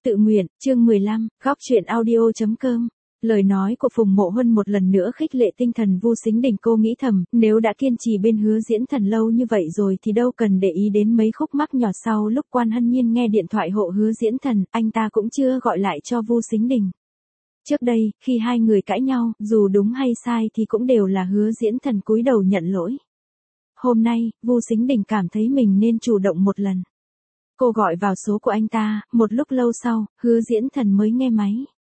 Tự nguyện, chương 15, góc truyện audio.com. Lời nói của Phùng Mộ Huân một lần nữa khích lệ tinh thần Vu Sính Đình. Cô nghĩ thầm, nếu đã kiên trì bên Hứa Diễn Thần lâu như vậy rồi thì đâu cần để ý đến mấy khúc mắc nhỏ. Sau lúc Quan Hân Nhiên nghe điện thoại hộ Hứa Diễn Thần, anh ta cũng chưa gọi lại cho Vu Sính Đình. Trước đây, khi hai người cãi nhau, dù đúng hay sai thì cũng đều là Hứa Diễn Thần cúi đầu nhận lỗi. Hôm nay, Vu Sính Đình cảm thấy mình nên chủ động một lần. Cô gọi vào số của anh ta, một lúc lâu sau, Hứa Diễn Thần mới nghe máy.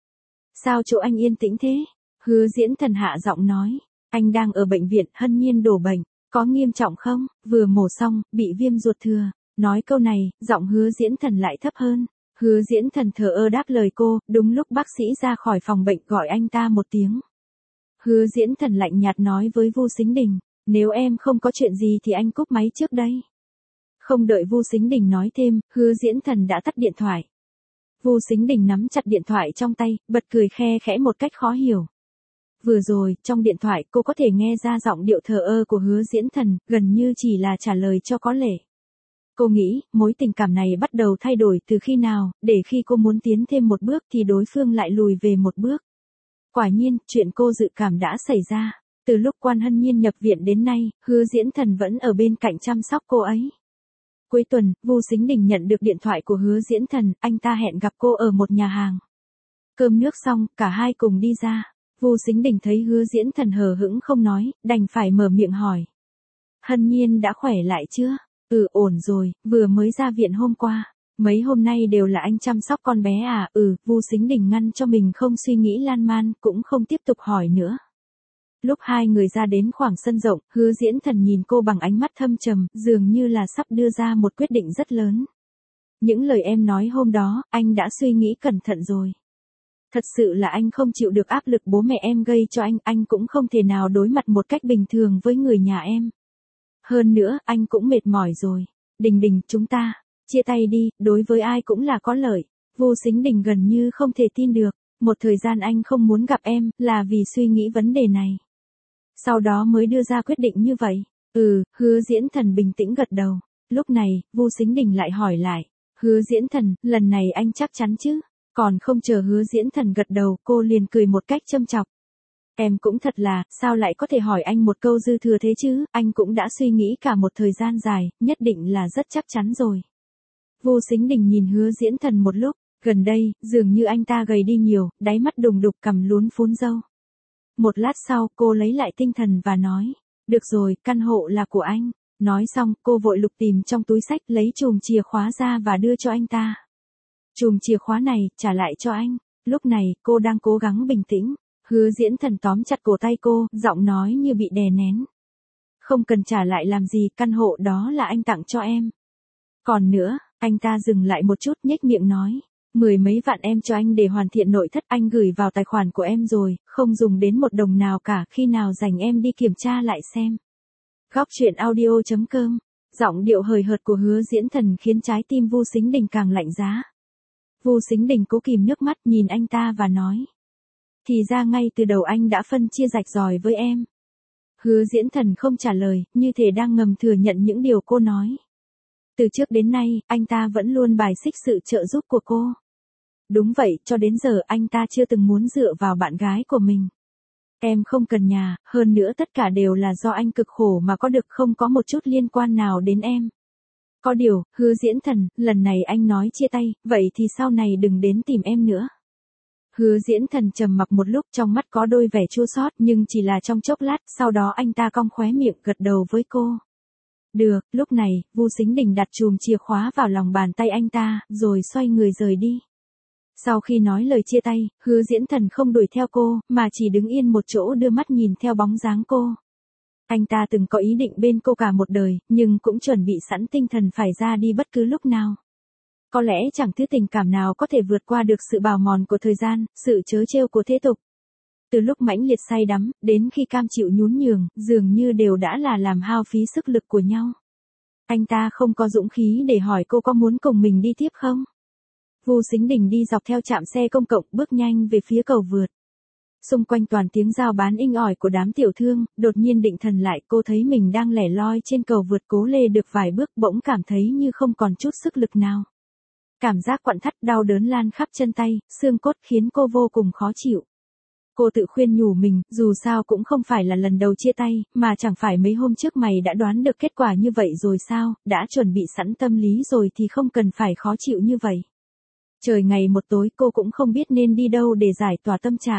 Sao chỗ anh yên tĩnh thế? Hứa Diễn Thần hạ giọng nói. Anh đang ở bệnh viện, Hân Nhiên đổ bệnh, có nghiêm trọng không? Vừa mổ xong, bị viêm ruột thừa. Nói câu này, giọng Hứa Diễn Thần lại thấp hơn. Hứa Diễn Thần thờ ơ đáp lời cô, đúng lúc bác sĩ ra khỏi phòng bệnh gọi anh ta một tiếng. Hứa Diễn Thần lạnh nhạt nói với Vu Sính Đình, nếu em không có chuyện gì thì anh cúp máy trước đây. Không đợi Vu Sính Đình nói thêm, Hứa Diễn Thần đã tắt điện thoại. Vu Sính Đình nắm chặt điện thoại trong tay, bật cười khe khẽ một cách khó hiểu. Vừa rồi, trong điện thoại cô có thể nghe ra giọng điệu thờ ơ của Hứa Diễn Thần, gần như chỉ là trả lời cho có lệ. Cô nghĩ, mối tình cảm này bắt đầu thay đổi từ khi nào, để khi cô muốn tiến thêm một bước thì đối phương lại lùi về một bước. Quả nhiên, chuyện cô dự cảm đã xảy ra. Từ lúc Quan Hân Nhiên nhập viện đến nay, Hứa Diễn Thần vẫn ở bên cạnh chăm sóc cô ấy. Cuối tuần, Vu Sính Đình nhận được điện thoại của Hứa Diễn Thần, anh ta hẹn gặp cô ở một nhà hàng. Cơm nước xong, cả hai cùng đi ra. Vu Sính Đình thấy Hứa Diễn Thần hờ hững không nói, đành phải mở miệng hỏi. Hân Nhiên đã khỏe lại chưa? Ổn rồi, vừa mới ra viện hôm qua. Mấy hôm nay đều là anh chăm sóc con bé à? Vu Sính Đình ngăn cho mình không suy nghĩ lan man, cũng không tiếp tục hỏi nữa. Lúc hai người ra đến khoảng sân rộng, Hứa Diễn Thần nhìn cô bằng ánh mắt thâm trầm, dường như là sắp đưa ra một quyết định rất lớn. Những lời em nói hôm đó, anh đã suy nghĩ cẩn thận rồi. Thật sự là anh không chịu được áp lực bố mẹ em gây cho anh cũng không thể nào đối mặt một cách bình thường với người nhà em. Hơn nữa, anh cũng mệt mỏi rồi. Đình, chúng ta, chia tay đi, đối với ai cũng là có lợi. Vu Sính Đình gần như không thể tin được, một thời gian anh không muốn gặp em, là vì suy nghĩ vấn đề này. Sau đó mới đưa ra quyết định như vậy. Hứa Diễn Thần bình tĩnh gật đầu. Lúc này, Vu Sính Đình lại hỏi lại. Hứa Diễn Thần, lần này anh chắc chắn chứ? Còn không chờ Hứa Diễn Thần gật đầu, cô liền cười một cách châm chọc. Em cũng thật là, sao lại có thể hỏi anh một câu dư thừa thế chứ? Anh cũng đã suy nghĩ cả một thời gian dài, nhất định là rất chắc chắn rồi. Vu Sính Đình nhìn Hứa Diễn Thần một lúc. Gần đây, dường như anh ta gầy đi nhiều, đáy mắt đùng đục, cằm lún phún râu. Một lát sau, cô lấy lại tinh thần và nói. Được rồi, căn hộ là của anh. Nói xong, cô vội lục tìm trong túi xách, lấy chùm chìa khóa ra và đưa cho anh ta. Chùm chìa khóa này, trả lại cho anh. Lúc này, cô đang cố gắng bình tĩnh. Hứa Diễn Thần tóm chặt cổ tay cô, giọng nói như bị đè nén. Không cần trả lại làm gì, căn hộ đó là anh tặng cho em. Còn nữa, anh ta dừng lại một chút, nhếch miệng nói. 10 mấy vạn em cho anh để hoàn thiện nội thất, anh gửi vào tài khoản của em rồi, không dùng đến một đồng nào cả, khi nào rảnh em đi kiểm tra lại xem. Góc truyện audio.com. Giọng điệu hời hợt của Hứa Diễn Thần khiến trái tim Vu Sính Đình càng lạnh giá. Vu Sính Đình cố kìm nước mắt nhìn anh ta và nói. Thì ra ngay từ đầu anh đã phân chia rạch ròi với em. Hứa Diễn Thần không trả lời, như thể đang ngầm thừa nhận những điều cô nói. Từ trước đến nay, anh ta vẫn luôn bài xích sự trợ giúp của cô. Đúng vậy, cho đến giờ anh ta chưa từng muốn dựa vào bạn gái của mình. Em không cần nhà, hơn nữa tất cả đều là do anh cực khổ mà có được, không có một chút liên quan nào đến em. Có điều, Hứa Diễn Thần, lần này anh nói chia tay, vậy thì sau này đừng đến tìm em nữa. Hứa Diễn Thần trầm mặc một lúc, trong mắt có đôi vẻ chua xót, nhưng chỉ là trong chốc lát, sau đó anh ta cong khóe miệng gật đầu với cô. Được, lúc này, Vu Sính Đình đặt chùm chìa khóa vào lòng bàn tay anh ta, rồi xoay người rời đi. Sau khi nói lời chia tay, Hứa Diễn Thần không đuổi theo cô, mà chỉ đứng yên một chỗ đưa mắt nhìn theo bóng dáng cô. Anh ta từng có ý định bên cô cả một đời, nhưng cũng chuẩn bị sẵn tinh thần phải ra đi bất cứ lúc nào. Có lẽ chẳng thứ tình cảm nào có thể vượt qua được sự bào mòn của thời gian, sự trớ trêu của thế tục. Từ lúc mãnh liệt say đắm, đến khi cam chịu nhún nhường, dường như đều đã là làm hao phí sức lực của nhau. Anh ta không có dũng khí để hỏi cô có muốn cùng mình đi tiếp không? Vu Sính Đình đi dọc theo trạm xe công cộng, bước nhanh về phía cầu vượt. Xung quanh toàn tiếng rao bán inh ỏi của đám tiểu thương, đột nhiên định thần lại, cô thấy mình đang lẻ loi trên cầu vượt, cố lê được vài bước, bỗng cảm thấy như không còn chút sức lực nào. Cảm giác quặn thắt đau đớn lan khắp chân tay, xương cốt khiến cô vô cùng khó chịu. Cô tự khuyên nhủ mình, dù sao cũng không phải là lần đầu chia tay, mà chẳng phải mấy hôm trước mày đã đoán được kết quả như vậy rồi sao, đã chuẩn bị sẵn tâm lý rồi thì không cần phải khó chịu như vậy. Trời ngày một tối cô cũng không biết nên đi đâu để giải tỏa tâm trạng.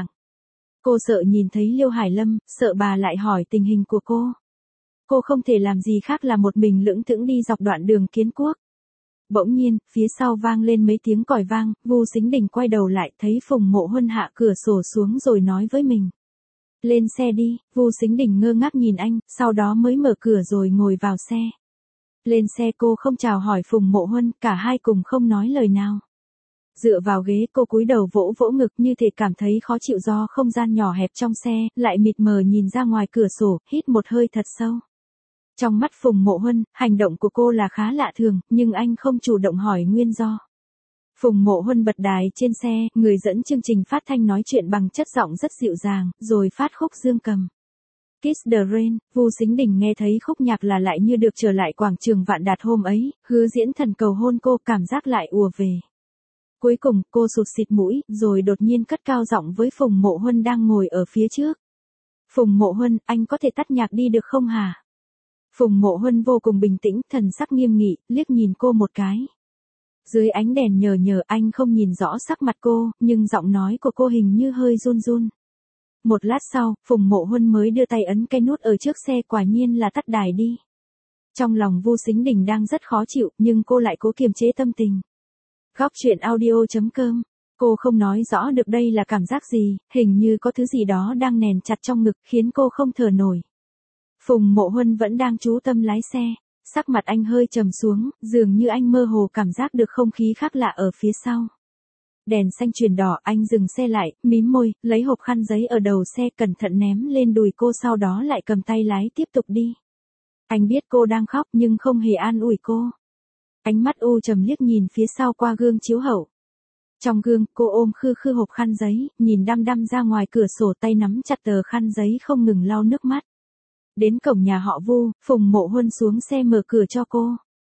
Cô sợ nhìn thấy Liêu Hải Lâm, sợ bà lại hỏi tình hình của cô. Cô không thể làm gì khác là một mình lững thững đi dọc đoạn đường Kiến Quốc. Bỗng nhiên, phía sau vang lên mấy tiếng còi vang, Vu Sính Đình quay đầu lại thấy Phùng Mộ Huân hạ cửa sổ xuống rồi nói với mình. Lên xe đi, Vu Sính Đình ngơ ngác nhìn anh, sau đó mới mở cửa rồi ngồi vào xe. Lên xe cô không chào hỏi Phùng Mộ Huân, cả hai cùng không nói lời nào. Dựa vào ghế cô cúi đầu vỗ vỗ ngực như thể cảm thấy khó chịu do không gian nhỏ hẹp trong xe, lại mịt mờ nhìn ra ngoài cửa sổ, hít một hơi thật sâu. Trong mắt Phùng Mộ Huân, hành động của cô là khá lạ thường, nhưng anh không chủ động hỏi nguyên do. Phùng Mộ Huân bật đài trên xe, người dẫn chương trình phát thanh nói chuyện bằng chất giọng rất dịu dàng, rồi phát khúc dương cầm. Kiss the Rain, Vu Sính Đình nghe thấy khúc nhạc là lại như được trở lại quảng trường Vạn Đạt hôm ấy, Hứa Diễn Thần cầu hôn cô, cảm giác lại ùa về. Cuối cùng, cô sụt xịt mũi, rồi đột nhiên cất cao giọng với Phùng Mộ Huân đang ngồi ở phía trước. Phùng Mộ Huân, anh có thể tắt nhạc đi được không hả? Phùng Mộ Huân vô cùng bình tĩnh, thần sắc nghiêm nghị, liếc nhìn cô một cái. Dưới ánh đèn nhờ nhờ anh không nhìn rõ sắc mặt cô, nhưng giọng nói của cô hình như hơi run run. Một lát sau, Phùng Mộ Huân mới đưa tay ấn cái nút ở trước xe, quả nhiên là tắt đài đi. Trong lòng Vu Sính Đình đang rất khó chịu, nhưng cô lại cố kiềm chế tâm tình. Góc truyện audio.com. Cô không nói rõ được đây là cảm giác gì, hình như có thứ gì đó đang nén chặt trong ngực khiến cô không thở nổi. Phùng Mộ Huân vẫn đang chú tâm lái xe, sắc mặt anh hơi trầm xuống, dường như anh mơ hồ cảm giác được không khí khác lạ ở phía sau. Đèn xanh chuyển đỏ, anh dừng xe lại, mím môi, lấy hộp khăn giấy ở đầu xe cẩn thận ném lên đùi cô, sau đó lại cầm tay lái tiếp tục đi. Anh biết cô đang khóc nhưng không hề an ủi cô. Ánh mắt u trầm liếc nhìn phía sau qua gương chiếu hậu. Trong gương, cô ôm khư khư hộp khăn giấy, nhìn đăm đăm ra ngoài cửa sổ, tay nắm chặt tờ khăn giấy không ngừng lau nước mắt. Đến cổng nhà họ Vu, Phùng Mộ Huân xuống xe mở cửa cho cô.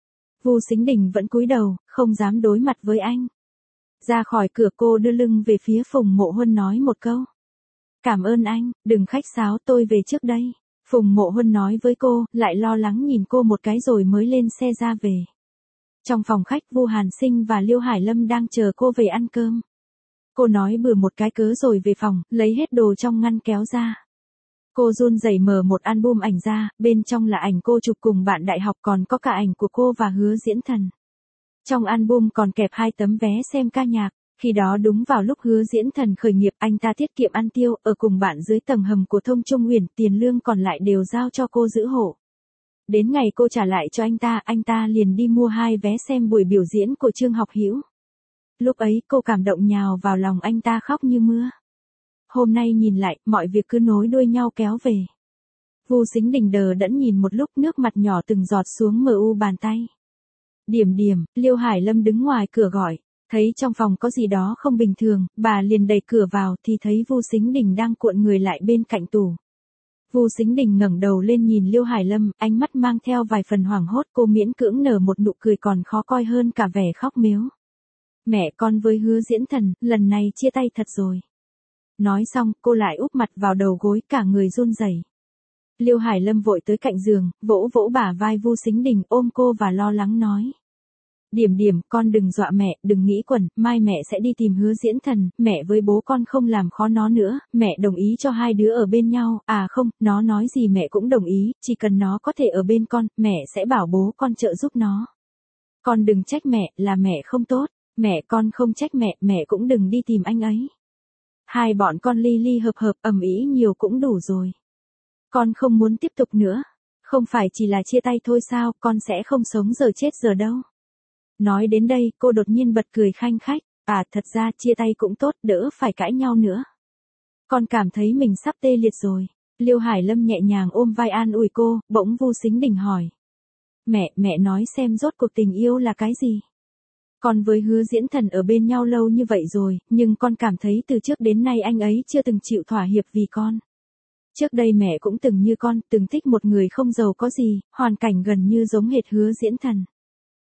Vu Sính Đình vẫn cúi đầu, không dám đối mặt với anh. Ra khỏi cửa cô đưa lưng về phía Phùng Mộ Huân nói một câu. Cảm ơn anh, đừng khách sáo, tôi về trước đây. Phùng Mộ Huân nói với cô, lại lo lắng nhìn cô một cái rồi mới lên xe ra về. Trong phòng khách, Vu Hàn Sinh và Liêu Hải Lâm đang chờ cô về ăn cơm. Cô nói bừa một cái cớ rồi về phòng, lấy hết đồ trong ngăn kéo ra. Cô run rẩy mở một album ảnh ra, bên trong là ảnh cô chụp cùng bạn đại học, còn có cả ảnh của cô và Hứa Diễn Thần. Trong album còn kẹp 2 tấm vé xem ca nhạc, khi đó đúng vào lúc Hứa Diễn Thần khởi nghiệp, anh ta tiết kiệm ăn tiêu, ở cùng bạn dưới tầng hầm của Thông Trung Uyển, tiền lương còn lại đều giao cho cô giữ hộ. Đến ngày cô trả lại cho anh ta liền đi mua 2 vé xem buổi biểu diễn của Trương Học Hữu. Lúc ấy cô cảm động nhào vào lòng anh ta, khóc như mưa. Hôm nay nhìn lại, mọi việc cứ nối đuôi nhau kéo về. Vu Sính Đình đờ đẫn nhìn một lúc, nước mặt nhỏ từng giọt xuống mu bàn tay. Điểm điểm, Liêu Hải Lâm đứng ngoài cửa gọi, thấy trong phòng có gì đó không bình thường, bà liền đẩy cửa vào thì thấy Vu Sính Đình đang cuộn người lại bên cạnh tủ. Vu Sính Đình ngẩng đầu lên nhìn Liêu Hải Lâm, ánh mắt mang theo vài phần hoảng hốt, cô miễn cưỡng nở một nụ cười còn khó coi hơn cả vẻ khóc mếu. Mẹ con với Hứa Diễn Thần, lần này chia tay thật rồi. Nói xong, cô lại úp mặt vào đầu gối, cả người run rẩy. Liêu Hải Lâm vội tới cạnh giường, vỗ vỗ bả vai Vu Sính Đình, ôm cô và lo lắng nói. Điểm điểm, con đừng dọa mẹ, đừng nghĩ quẩn, mai mẹ sẽ đi tìm Hứa Diễn Thần, mẹ với bố con không làm khó nó nữa, mẹ đồng ý cho hai đứa ở bên nhau, à không, nó nói gì mẹ cũng đồng ý, chỉ cần nó có thể ở bên con, mẹ sẽ bảo bố con trợ giúp nó. Con đừng trách mẹ, là mẹ không tốt, mẹ con không trách mẹ, mẹ cũng đừng đi tìm anh ấy. Hai bọn con ly ly hợp hợp, ầm ĩ nhiều cũng đủ rồi. Con không muốn tiếp tục nữa, không phải chỉ là chia tay thôi sao, con sẽ không sống giờ chết giờ đâu. Nói đến đây, cô đột nhiên bật cười khanh khách, à thật ra chia tay cũng tốt, đỡ phải cãi nhau nữa. Con cảm thấy mình sắp tê liệt rồi. Liêu Hải Lâm nhẹ nhàng ôm vai an ủi cô, bỗng Vu Sính Đình hỏi. Mẹ nói xem rốt cuộc tình yêu là cái gì? Con với Hứa Diễn Thần ở bên nhau lâu như vậy rồi, nhưng con cảm thấy từ trước đến nay anh ấy chưa từng chịu thỏa hiệp vì con. Trước đây mẹ cũng từng như con, từng thích một người không giàu có gì, hoàn cảnh gần như giống hệt Hứa Diễn Thần.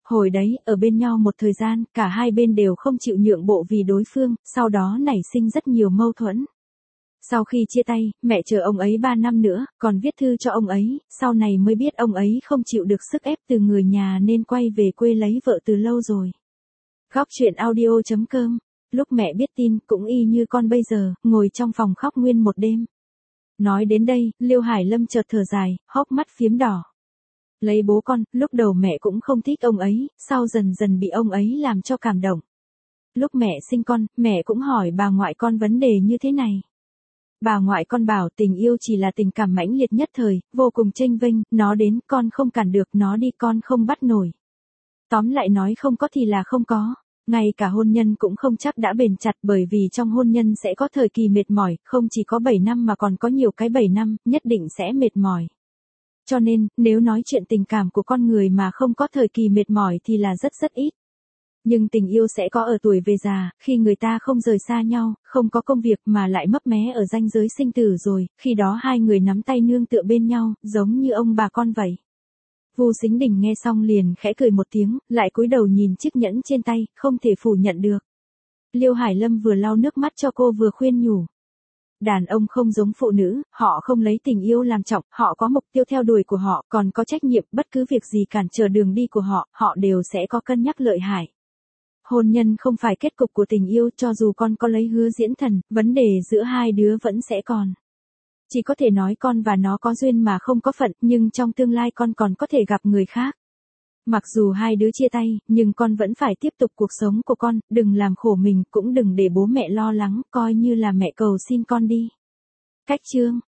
Hồi đấy, ở bên nhau một thời gian, cả hai bên đều không chịu nhượng bộ vì đối phương, sau đó nảy sinh rất nhiều mâu thuẫn. Sau khi chia tay, mẹ chờ ông ấy 3 năm nữa, còn viết thư cho ông ấy, sau này mới biết ông ấy không chịu được sức ép từ người nhà nên quay về quê lấy vợ từ lâu rồi. Góc chuyện audio.com. Lúc mẹ biết tin cũng y như con bây giờ, ngồi trong phòng khóc nguyên một đêm. Nói đến đây, Liêu Hải Lâm chợt thở dài, hốc mắt phiếm đỏ. Lấy bố con, lúc đầu mẹ cũng không thích ông ấy, sau dần dần bị ông ấy làm cho cảm động. Lúc mẹ sinh con, mẹ cũng hỏi bà ngoại con vấn đề như thế này. Bà ngoại con bảo tình yêu chỉ là tình cảm mãnh liệt nhất thời, vô cùng chênh vênh, nó đến con không cản được, nó đi con không bắt nổi. Tóm lại nói không có thì là không có. Ngay cả hôn nhân cũng không chắc đã bền chặt, bởi vì trong hôn nhân sẽ có thời kỳ mệt mỏi, không chỉ có 7 năm mà còn có nhiều cái 7 năm, nhất định sẽ mệt mỏi. Cho nên, nếu nói chuyện tình cảm của con người mà không có thời kỳ mệt mỏi thì là rất rất ít. Nhưng tình yêu sẽ có ở tuổi về già, khi người ta không rời xa nhau, không có công việc mà lại mấp mé ở ranh giới sinh tử rồi, khi đó hai người nắm tay nương tựa bên nhau, giống như ông bà con vậy. Vu Sính Đình nghe xong liền khẽ cười một tiếng, lại cúi đầu nhìn chiếc nhẫn trên tay, không thể phủ nhận được. Liêu Hải Lâm vừa lau nước mắt cho cô vừa khuyên nhủ. Đàn ông không giống phụ nữ, họ không lấy tình yêu làm trọng, họ có mục tiêu theo đuổi của họ, còn có trách nhiệm, bất cứ việc gì cản trở đường đi của họ, họ đều sẽ có cân nhắc lợi hại. Hôn nhân không phải kết cục của tình yêu, cho dù con có lấy hứa diễn thần, vấn đề giữa hai đứa vẫn sẽ còn. Chỉ có thể nói con và nó có duyên mà không có phận, nhưng trong tương lai con còn có thể gặp người khác. Mặc dù hai đứa chia tay, nhưng con vẫn phải tiếp tục cuộc sống của con, đừng làm khổ mình, cũng đừng để bố mẹ lo lắng, coi như là mẹ cầu xin con đi. Cách chương